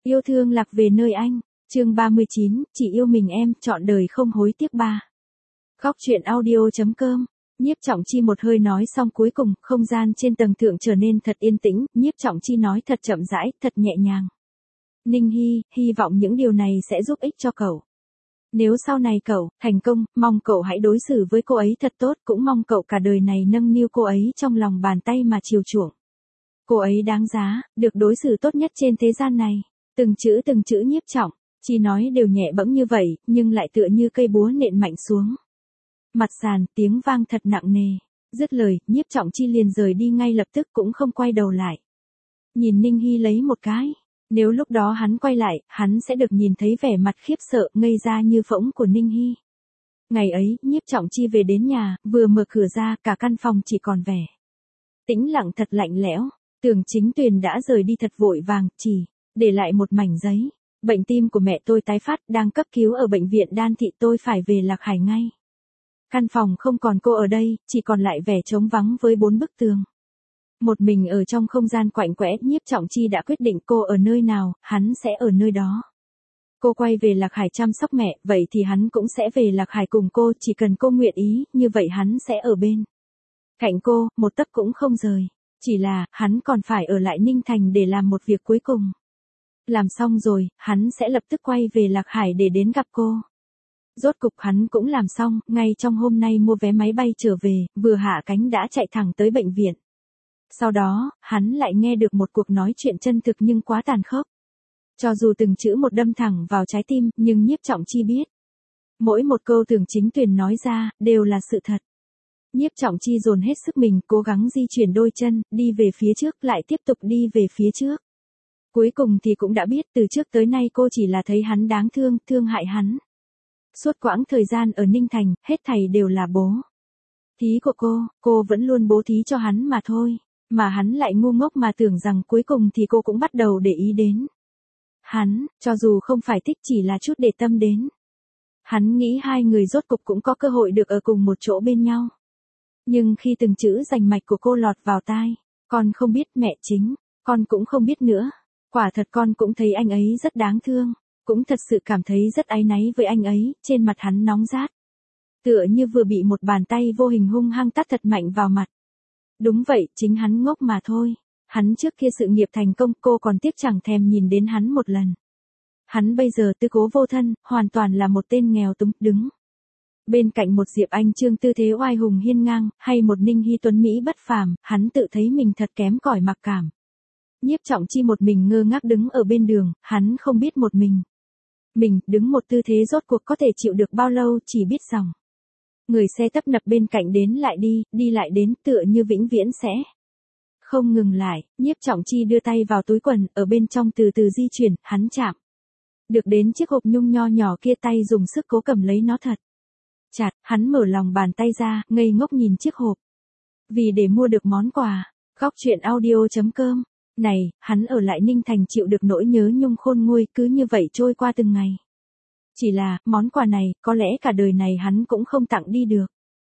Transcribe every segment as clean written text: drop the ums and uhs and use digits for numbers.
Yêu thương lạc về nơi anh. Chương 39, chỉ yêu mình em, trọn đời không hối tiếc ba. Góc truyện audio.com. Nhiếp Trọng Chi một hơi nói xong cuối cùng, không gian trên tầng thượng trở nên thật yên tĩnh, Nhiếp Trọng Chi nói thật chậm rãi, thật nhẹ nhàng. Ninh Hy, hy vọng những điều này sẽ giúp ích cho cậu. Nếu sau này cậu thành công, mong cậu hãy đối xử với cô ấy thật tốt, cũng mong cậu cả đời này nâng niu cô ấy trong lòng bàn tay mà chiều chuộng. Cô ấy đáng giá, được đối xử tốt nhất trên thế gian này. Từng chữ Nhiếp Trọng Chi nói đều nhẹ bẫng như vậy, nhưng lại tựa như cây búa nện mạnh xuống mặt sàn, tiếng vang thật nặng nề. Dứt lời, Nhiếp Trọng Chi liền rời đi ngay lập tức, cũng không quay đầu lại. Nhìn Ninh Hy lấy một cái. Nếu lúc đó hắn quay lại, hắn sẽ được nhìn thấy vẻ mặt khiếp sợ, ngây ra như phỗng của Ninh Hy. Ngày ấy, Nhiếp Trọng Chi về đến nhà, vừa mở cửa ra, cả căn phòng chỉ còn vẻ tĩnh lặng thật lạnh lẽo. Tưởng Chính Tuyền đã rời đi thật vội vàng, chỉ để lại một mảnh giấy. Bệnh tim của mẹ tôi tái phát, đang cấp cứu ở bệnh viện Đan Thị, tôi phải về Lạc Hải ngay. Căn phòng không còn cô ở đây, chỉ còn lại vẻ trống vắng với 4 bức tường. Một mình ở trong không gian quạnh quẽ, Nhiếp Trọng Chi đã quyết định cô ở nơi nào, hắn sẽ ở nơi đó. Cô quay về Lạc Hải chăm sóc mẹ, vậy thì hắn cũng sẽ về Lạc Hải cùng cô, chỉ cần cô nguyện ý, như vậy hắn sẽ ở bên cạnh cô, một tấc cũng không rời. Chỉ là, hắn còn phải ở lại Ninh Thành để làm một việc cuối cùng. Làm xong rồi, hắn sẽ lập tức quay về Lạc Hải để đến gặp cô. Rốt cục hắn cũng làm xong, ngay trong hôm nay mua vé máy bay trở về, vừa hạ cánh đã chạy thẳng tới bệnh viện. Sau đó, hắn lại nghe được một cuộc nói chuyện chân thực nhưng quá tàn khốc. Cho dù từng chữ một đâm thẳng vào trái tim, nhưng Nhiếp Trọng Chi biết. Mỗi một câu Tưởng Chính Tuyền nói ra, đều là sự thật. Nhiếp Trọng Chi dồn hết sức mình, cố gắng di chuyển đôi chân, đi về phía trước, lại tiếp tục đi về phía trước. Cuối cùng thì cũng đã biết, từ trước tới nay cô chỉ là thấy hắn đáng thương, thương hại hắn. Suốt quãng thời gian ở Ninh Thành, hết thảy đều là bố thí của cô vẫn luôn bố thí cho hắn mà thôi. Mà hắn lại ngu ngốc mà tưởng rằng cuối cùng thì cô cũng bắt đầu để ý đến hắn, cho dù không phải thích, chỉ là chút để tâm đến. Hắn nghĩ hai người rốt cục cũng có cơ hội được ở cùng một chỗ bên nhau. Nhưng khi từng chữ rành mạch của cô lọt vào tai, con không biết mẹ chính, con cũng không biết nữa. Quả thật con cũng thấy anh ấy rất đáng thương, cũng thật sự cảm thấy rất áy náy với anh ấy, trên mặt hắn nóng rát. Tựa như vừa bị một bàn tay vô hình hung hăng tát thật mạnh vào mặt. Đúng vậy, chính hắn ngốc mà thôi. Hắn trước kia sự nghiệp thành công, cô còn tiếc chẳng thèm nhìn đến hắn một lần. Hắn bây giờ tư cố vô thân, hoàn toàn là một tên nghèo túng, đứng bên cạnh một Diệp Anh Chương tư thế oai hùng hiên ngang, hay một Ninh Hy tuấn Mỹ bất phàm, hắn tự thấy mình thật kém cỏi mặc cảm. Nhiếp Trọng Chi một mình ngơ ngác đứng ở bên đường, hắn không biết một mình đứng một tư thế rốt cuộc có thể chịu được bao lâu, chỉ biết rằng người xe tấp nập bên cạnh đến lại đi lại đến, tựa như vĩnh viễn sẽ không ngừng lại. Nhiếp Trọng Chi đưa tay vào túi quần, ở bên trong từ từ di chuyển, hắn chạm được đến chiếc hộp nhung nho nhỏ kia, tay dùng sức cố cầm lấy nó thật chặt, hắn mở lòng bàn tay ra, ngây ngốc nhìn chiếc hộp. Vì để mua được món quà. Góc truyện audio.com. Này, hắn ở lại Ninh Thành chịu được nỗi nhớ nhung khôn nguôi, cứ như vậy trôi qua từng ngày. Chỉ là, món quà này, có lẽ cả đời này hắn cũng không tặng đi được.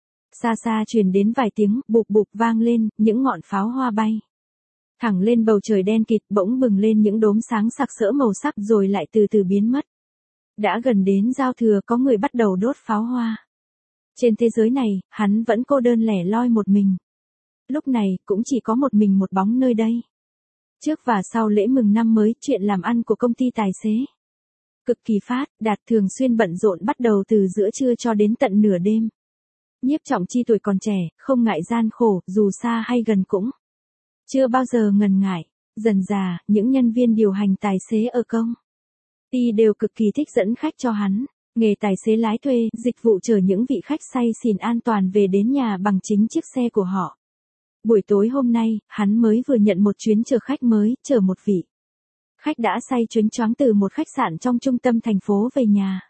Xa xa truyền đến vài tiếng, bụp bụp vang lên, những ngọn pháo hoa bay thẳng lên bầu trời đen kịt, bỗng bừng lên những đốm sáng sặc sỡ màu sắc rồi lại từ từ biến mất. Đã gần đến giao thừa, có người bắt đầu đốt pháo hoa. Trên thế giới này, hắn vẫn cô đơn lẻ loi một mình. Lúc này, cũng chỉ có một mình một bóng nơi đây. Trước và sau lễ mừng năm mới, chuyện làm ăn của công ty tài xế cực kỳ phát đạt, thường xuyên bận rộn, bắt đầu từ giữa trưa cho đến tận nửa đêm. Nhiếp Trọng Chi tuổi còn trẻ, không ngại gian khổ, dù xa hay gần cũng chưa bao giờ ngần ngại. Dần dà, những nhân viên điều hành tài xế ở công ty đều cực kỳ thích dẫn khách cho hắn. Nghề tài xế lái thuê, dịch vụ chở những vị khách say xỉn an toàn về đến nhà bằng chính chiếc xe của họ. Buổi tối hôm nay, hắn mới vừa nhận một chuyến chở khách mới, chở một vị khách đã say choáng choáng từ một khách sạn trong trung tâm thành phố về nhà.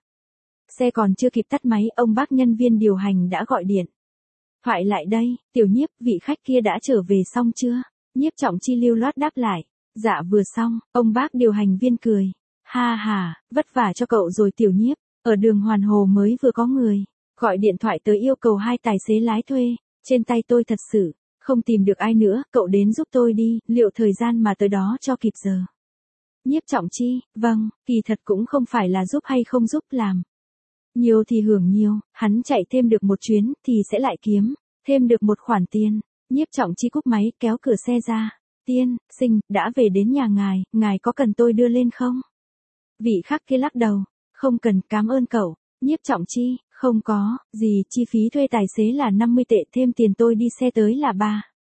Xe còn chưa kịp tắt máy, ông bác nhân viên điều hành đã gọi điện thoại lại đây. Tiểu Nhiếp, vị khách kia đã trở về xong chưa? Nhiếp Trọng Chi lưu loát đáp lại. Dạ vừa xong. Ông bác điều hành viên cười. Ha ha, vất vả cho cậu rồi Tiểu Nhiếp. Ở đường Hoàn Hồ mới vừa có người gọi điện thoại tới yêu cầu 2 tài xế lái thuê. Trên tay tôi thật sự không tìm được ai nữa, cậu đến giúp tôi đi, liệu thời gian mà tới đó cho kịp giờ? Nhiếp Trọng Chi, vâng, kỳ thật cũng không phải là giúp hay không giúp làm. Nhiều thì hưởng nhiều, hắn chạy thêm được một chuyến thì sẽ lại kiếm thêm được một khoản tiền. Nhiếp Trọng Chi cúp máy kéo cửa xe ra. Tiên, sinh, đã về đến nhà ngài có cần tôi đưa lên không? Vị khách kia lắc đầu. Không cần, cảm ơn cậu. Nhiếp Trọng Chi, không có, gì, chi phí thuê tài xế là 50 tệ thêm tiền tôi đi xe tới là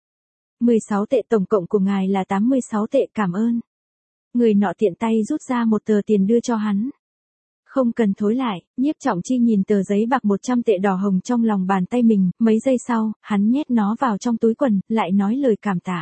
16 tệ, tổng cộng của ngài là 86 tệ, cảm ơn. Người nọ tiện tay rút ra một tờ tiền đưa cho hắn. Không cần thối lại, Nhiếp Trọng Chi nhìn tờ giấy bạc 100 tệ đỏ hồng trong lòng bàn tay mình, mấy giây sau, hắn nhét nó vào trong túi quần, lại nói lời cảm tạ.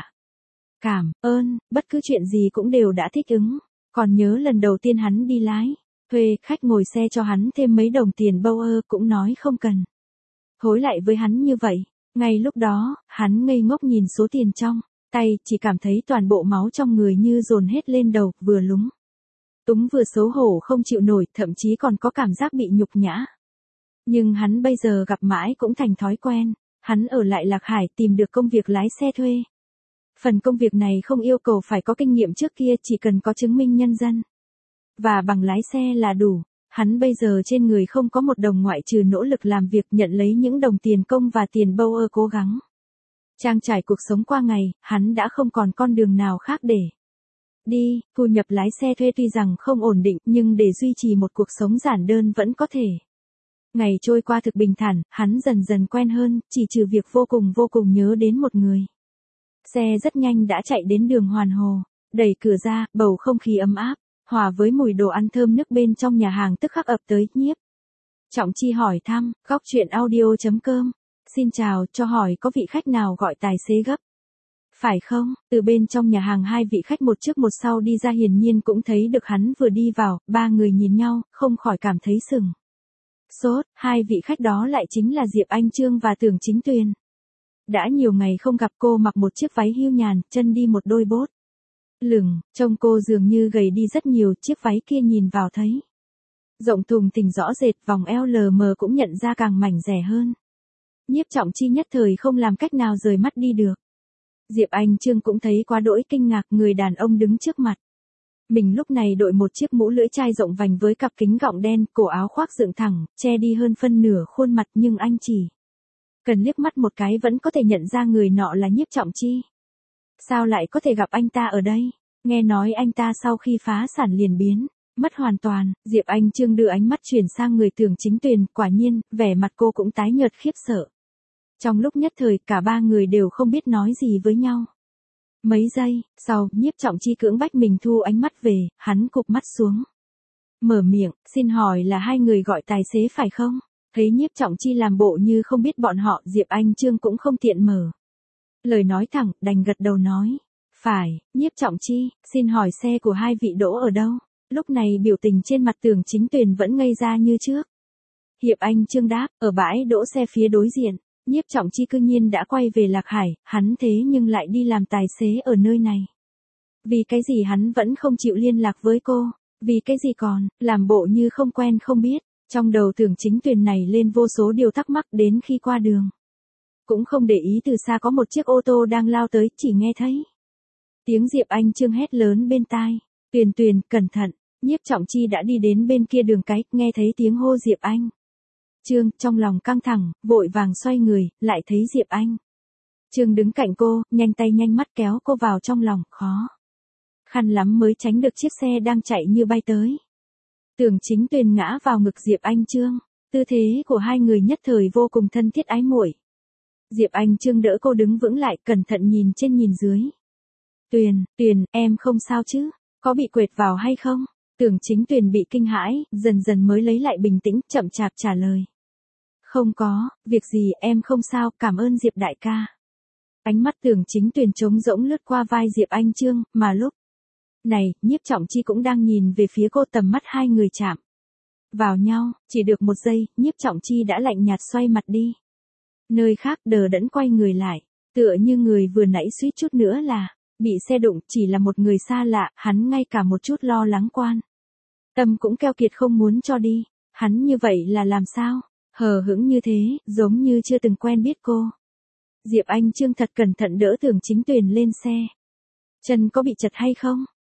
Cảm ơn, bất cứ chuyện gì cũng đều đã thích ứng. Còn nhớ lần đầu tiên hắn đi lái, thuê khách ngồi xe cho hắn thêm mấy đồng tiền Bauer cũng nói không cần. Hối lại với hắn như vậy, ngay lúc đó, hắn ngây ngốc nhìn số tiền trong tay, chỉ cảm thấy toàn bộ máu trong người như dồn hết lên đầu, vừa lúng túng vừa xấu hổ không chịu nổi, thậm chí còn có cảm giác bị nhục nhã. Nhưng hắn bây giờ gặp mãi cũng thành thói quen, hắn ở lại Lạc Hải tìm được công việc lái xe thuê. Phần công việc này không yêu cầu phải có kinh nghiệm trước kia, chỉ cần có chứng minh nhân dân và bằng lái xe là đủ. Hắn bây giờ trên người không có một đồng ngoại trừ nỗ lực làm việc nhận lấy những đồng tiền công và tiền Bauer cố gắng trang trải cuộc sống qua ngày, hắn đã không còn con đường nào khác để đi. Thu nhập lái xe thuê tuy rằng không ổn định, nhưng để duy trì một cuộc sống giản đơn vẫn có thể. Ngày trôi qua thực bình thản, hắn dần dần quen hơn, chỉ trừ việc vô cùng nhớ đến một người. Xe rất nhanh đã chạy đến đường Hoàn Hồ, đẩy cửa ra, bầu không khí ấm áp, hòa với mùi đồ ăn thơm nức bên trong nhà hàng tức khắc ập tới. Nhiếp Trọng Chi hỏi thăm, góc chuyện audio.com. Xin chào, cho hỏi có vị khách nào gọi tài xế gấp? Phải không? Từ bên trong nhà hàng hai vị khách một trước một sau đi ra, hiển nhiên cũng thấy được hắn vừa đi vào, ba người nhìn nhau, không khỏi cảm thấy sừng sốt. Hai vị khách đó lại chính là Diệp Anh Chương và Tưởng Chính Tuyền. Đã nhiều ngày không gặp, cô mặc một chiếc váy hưu nhàn, chân đi một đôi bốt lửng, trông cô dường như gầy đi rất nhiều, chiếc váy kia nhìn vào thấy rộng thùng thình rõ rệt, vòng eo lờ mờ cũng nhận ra càng mảnh dẻ hơn. Nhiếp Trọng Chi nhất thời không làm cách nào rời mắt đi được. Diệp Anh Chương cũng thấy quá đỗi kinh ngạc, người đàn ông đứng trước mặt mình lúc này đội một chiếc mũ lưỡi chai rộng vành với cặp kính gọng đen, cổ áo khoác dựng thẳng, che đi hơn phân nửa khuôn mặt, nhưng anh chỉ cần liếc mắt một cái vẫn có thể nhận ra người nọ là Nhiếp Trọng Chi. Sao lại có thể gặp anh ta ở đây? Nghe nói anh ta sau khi phá sản liền biến mất hoàn toàn. Diệp Anh Chương đưa ánh mắt chuyển sang người Tưởng Chính Tuyền, quả nhiên, vẻ mặt cô cũng tái nhợt khiếp sợ. Trong lúc nhất thời, cả ba người đều không biết nói gì với nhau. Mấy giây sau, Nhiếp Trọng Chi cưỡng bách mình thu ánh mắt về, hắn cụp mắt xuống. Mở miệng, xin hỏi là hai người gọi tài xế phải không? Thấy Nhiếp Trọng Chi làm bộ như không biết bọn họ, Diệp Anh Chương cũng không tiện mở lời nói thẳng, đành gật đầu nói. Phải, Nhiếp Trọng Chi, xin hỏi xe của hai vị đỗ ở đâu? Lúc này biểu tình trên mặt Tưởng Chính Tuyền vẫn ngây ra như trước. Diệp Anh Chương đáp, ở bãi đỗ xe phía đối diện. Nhiếp Trọng Chi cư nhiên đã quay về Lạc Hải, hắn thế nhưng lại đi làm tài xế ở nơi này. Vì cái gì hắn vẫn không chịu liên lạc với cô? Vì cái gì còn, làm bộ như không quen không biết. Trong đầu Tưởng Chính Tuyền này lên vô số điều thắc mắc, đến khi qua đường cũng không để ý từ xa có một chiếc ô tô đang lao tới, chỉ nghe thấy tiếng Diệp Anh Chương hét lớn bên tai. Tuyền Tuyền, cẩn thận. Nhiếp Trọng Chi đã đi đến bên kia đường cái, nghe thấy tiếng hô Diệp Anh Chương, trong lòng căng thẳng, vội vàng xoay người, lại thấy Diệp Anh Chương đứng cạnh cô, nhanh tay nhanh mắt kéo cô vào trong lòng, khó khăn lắm mới tránh được chiếc xe đang chạy như bay tới. Tưởng Chính Tuyền ngã vào ngực Diệp Anh Chương, tư thế của hai người nhất thời vô cùng thân thiết ái muội. Diệp Anh Chương đỡ cô đứng vững lại, cẩn thận nhìn trên nhìn dưới. Tuyền, em không sao chứ? Có bị quệt vào hay không? Tưởng Chính Tuyền bị kinh hãi, dần dần mới lấy lại bình tĩnh, chậm chạp trả lời. Không có, việc gì, em không sao, cảm ơn Diệp đại ca. Ánh mắt Tưởng Chính Tuyền trống rỗng lướt qua vai Diệp Anh Chương, mà lúc này, Nhiếp Trọng Chi cũng đang nhìn về phía cô, tầm mắt hai người chạm vào nhau, chỉ được một giây, Nhiếp Trọng Chi đã lạnh nhạt xoay mặt đi. Nơi khác đờ đẫn quay người lại, tựa như người vừa nãy suýt chút nữa là bị xe đụng, chỉ là một người xa lạ, hắn ngay cả một chút lo lắng quan tâm cũng keo kiệt không muốn cho đi. Hắn như vậy là làm sao? Hờ hững như thế, giống như chưa từng quen biết cô. Diệp Anh Chương thật cẩn thận đỡ Tưởng Chính Tuyền lên xe. Chân có bị chật hay không?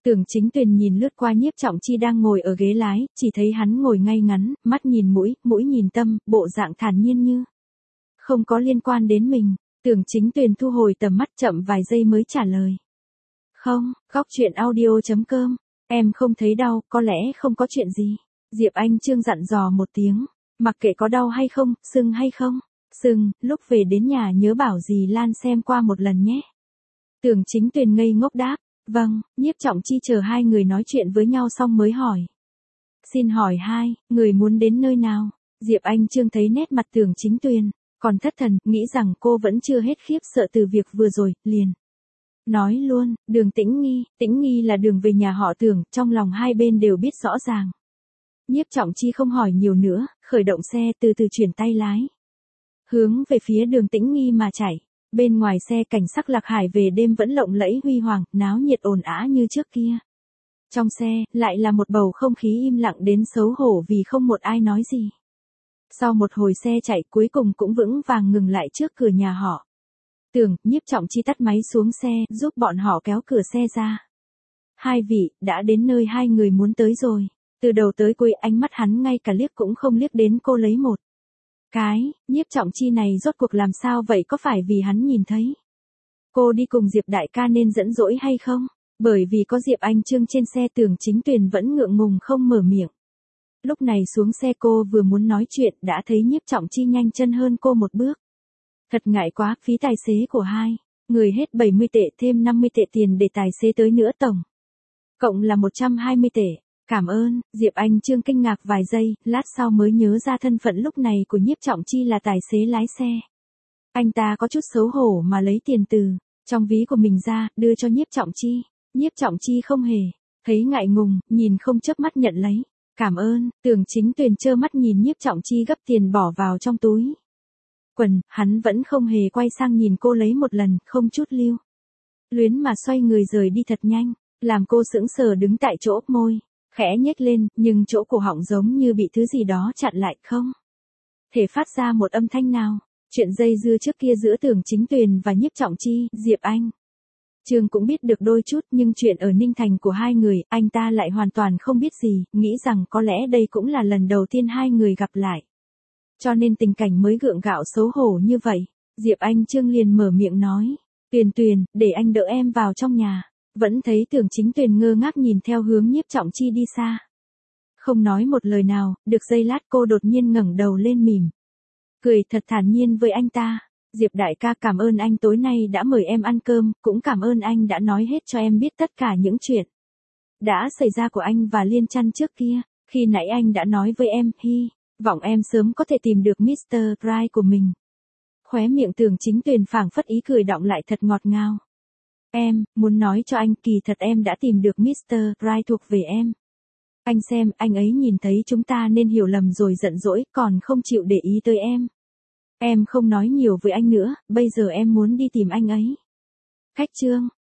Tưởng Chính Tuyền nhìn lướt qua Nhiếp Trọng Chi đang ngồi ở ghế lái, chỉ thấy hắn ngồi ngay ngắn, mắt nhìn mũi, mũi nhìn tâm, bộ dạng thản nhiên như không có liên quan đến mình. Tưởng Chính Tuyền thu hồi tầm mắt chậm vài giây mới trả lời. Không, góc chuyện audio.com, em không thấy đau, có lẽ không có chuyện gì. Diệp Anh Trương dặn dò một tiếng, mặc kệ có đau hay không, sưng hay không. Sưng, lúc về đến nhà nhớ bảo dì Lan xem qua một lần nhé. Tưởng Chính Tuyền ngây ngốc đáp. Vâng, Nhiếp Trọng Chi chờ hai người nói chuyện với nhau xong mới hỏi. Xin hỏi hai, người muốn đến nơi nào? Diệp Anh Trương thấy nét mặt Tưởng Chính Tuyền, còn thất thần, nghĩ rằng cô vẫn chưa hết khiếp sợ từ việc vừa rồi, liền. Nói luôn, đường Tĩnh Nghi là đường về nhà họ Tưởng, trong lòng hai bên đều biết rõ ràng. Nhiếp Trọng Chi không hỏi nhiều nữa, khởi động xe từ từ chuyển tay lái. Hướng về phía đường Tĩnh Nghi mà chạy. Bên ngoài xe cảnh sắc Lạc Hải về đêm vẫn lộng lẫy huy hoàng, náo nhiệt ồn ào như trước kia. Trong xe, lại là một bầu không khí im lặng đến xấu hổ vì không một ai nói gì. Sau một hồi xe chạy cuối cùng cũng vững vàng ngừng lại trước cửa nhà họ. Tưởng, Nhiếp Trọng Chi tắt máy xuống xe, giúp bọn họ kéo cửa xe ra. Hai vị, đã đến nơi hai người muốn tới rồi. Từ đầu tới cuối ánh mắt hắn ngay cả liếc cũng không liếc đến cô lấy một. Nhiếp Trọng Chi này rốt cuộc làm sao vậy, có phải vì hắn nhìn thấy cô đi cùng Diệp đại ca nên giận dỗi hay không? Bởi vì có Diệp Anh Trương trên xe, Tưởng Chính Tuyền vẫn ngượng ngùng không mở miệng. Lúc này xuống xe cô vừa muốn nói chuyện đã thấy Nhiếp Trọng Chi nhanh chân hơn cô một bước. Thật ngại quá, phí tài xế của hai người hết 70 tệ thêm 50 tệ tiền để tài xế tới nữa, tổng cộng là 120 tệ. Cảm ơn. Diệp Anh Trương kinh ngạc vài giây, lát sau mới nhớ ra thân phận lúc này của Nhiếp Trọng Chi là tài xế lái xe. Anh ta có chút xấu hổ mà lấy tiền từ trong ví của mình ra, đưa cho Nhiếp Trọng Chi. Nhiếp Trọng Chi không hề thấy ngại ngùng, nhìn không chớp mắt nhận lấy. Cảm ơn. Tưởng Chính Tuyền trơ mắt nhìn Nhiếp Trọng Chi gấp tiền bỏ vào trong túi quần, hắn vẫn không hề quay sang nhìn cô lấy một lần, không chút lưu luyến mà xoay người rời đi thật nhanh, làm cô sững sờ đứng tại chỗ, môi khẽ nhếch lên, nhưng chỗ cổ họng giống như bị thứ gì đó chặn lại, không thể phát ra một âm thanh nào. Chuyện dây dưa trước kia giữa Tưởng Chính Tuyền và Nhiếp Trọng Chi, Diệp Anh Trương cũng biết được đôi chút, nhưng chuyện ở Ninh Thành của hai người, anh ta lại hoàn toàn không biết gì, nghĩ rằng có lẽ đây cũng là lần đầu tiên hai người gặp lại. Cho nên tình cảnh mới gượng gạo xấu hổ như vậy. Diệp Anh Trương liền mở miệng nói. Tuyền, để anh đỡ em vào trong nhà. Vẫn thấy Tưởng Chính Tuyền ngơ ngác nhìn theo hướng Nhiếp Trọng Chi đi xa. Không nói một lời nào, được giây lát cô đột nhiên ngẩng đầu lên mỉm cười thật thản nhiên với anh ta. Diệp đại ca, cảm ơn anh tối nay đã mời em ăn cơm, cũng cảm ơn anh đã nói hết cho em biết tất cả những chuyện đã xảy ra của anh và Liên Chăn trước kia. Khi nãy anh đã nói với em, hy vọng em sớm có thể tìm được Mr. Right của mình. Khóe miệng Tưởng Chính Tuyền phảng phất ý cười đọng lại thật ngọt ngào. Em muốn nói cho anh, kỳ thật em đã tìm được Mr. Right thuộc về em. Anh xem, anh ấy nhìn thấy chúng ta nên hiểu lầm rồi giận dỗi, còn không chịu để ý tới em. Em không nói nhiều với anh nữa, bây giờ em muốn đi tìm anh ấy. Khách trương,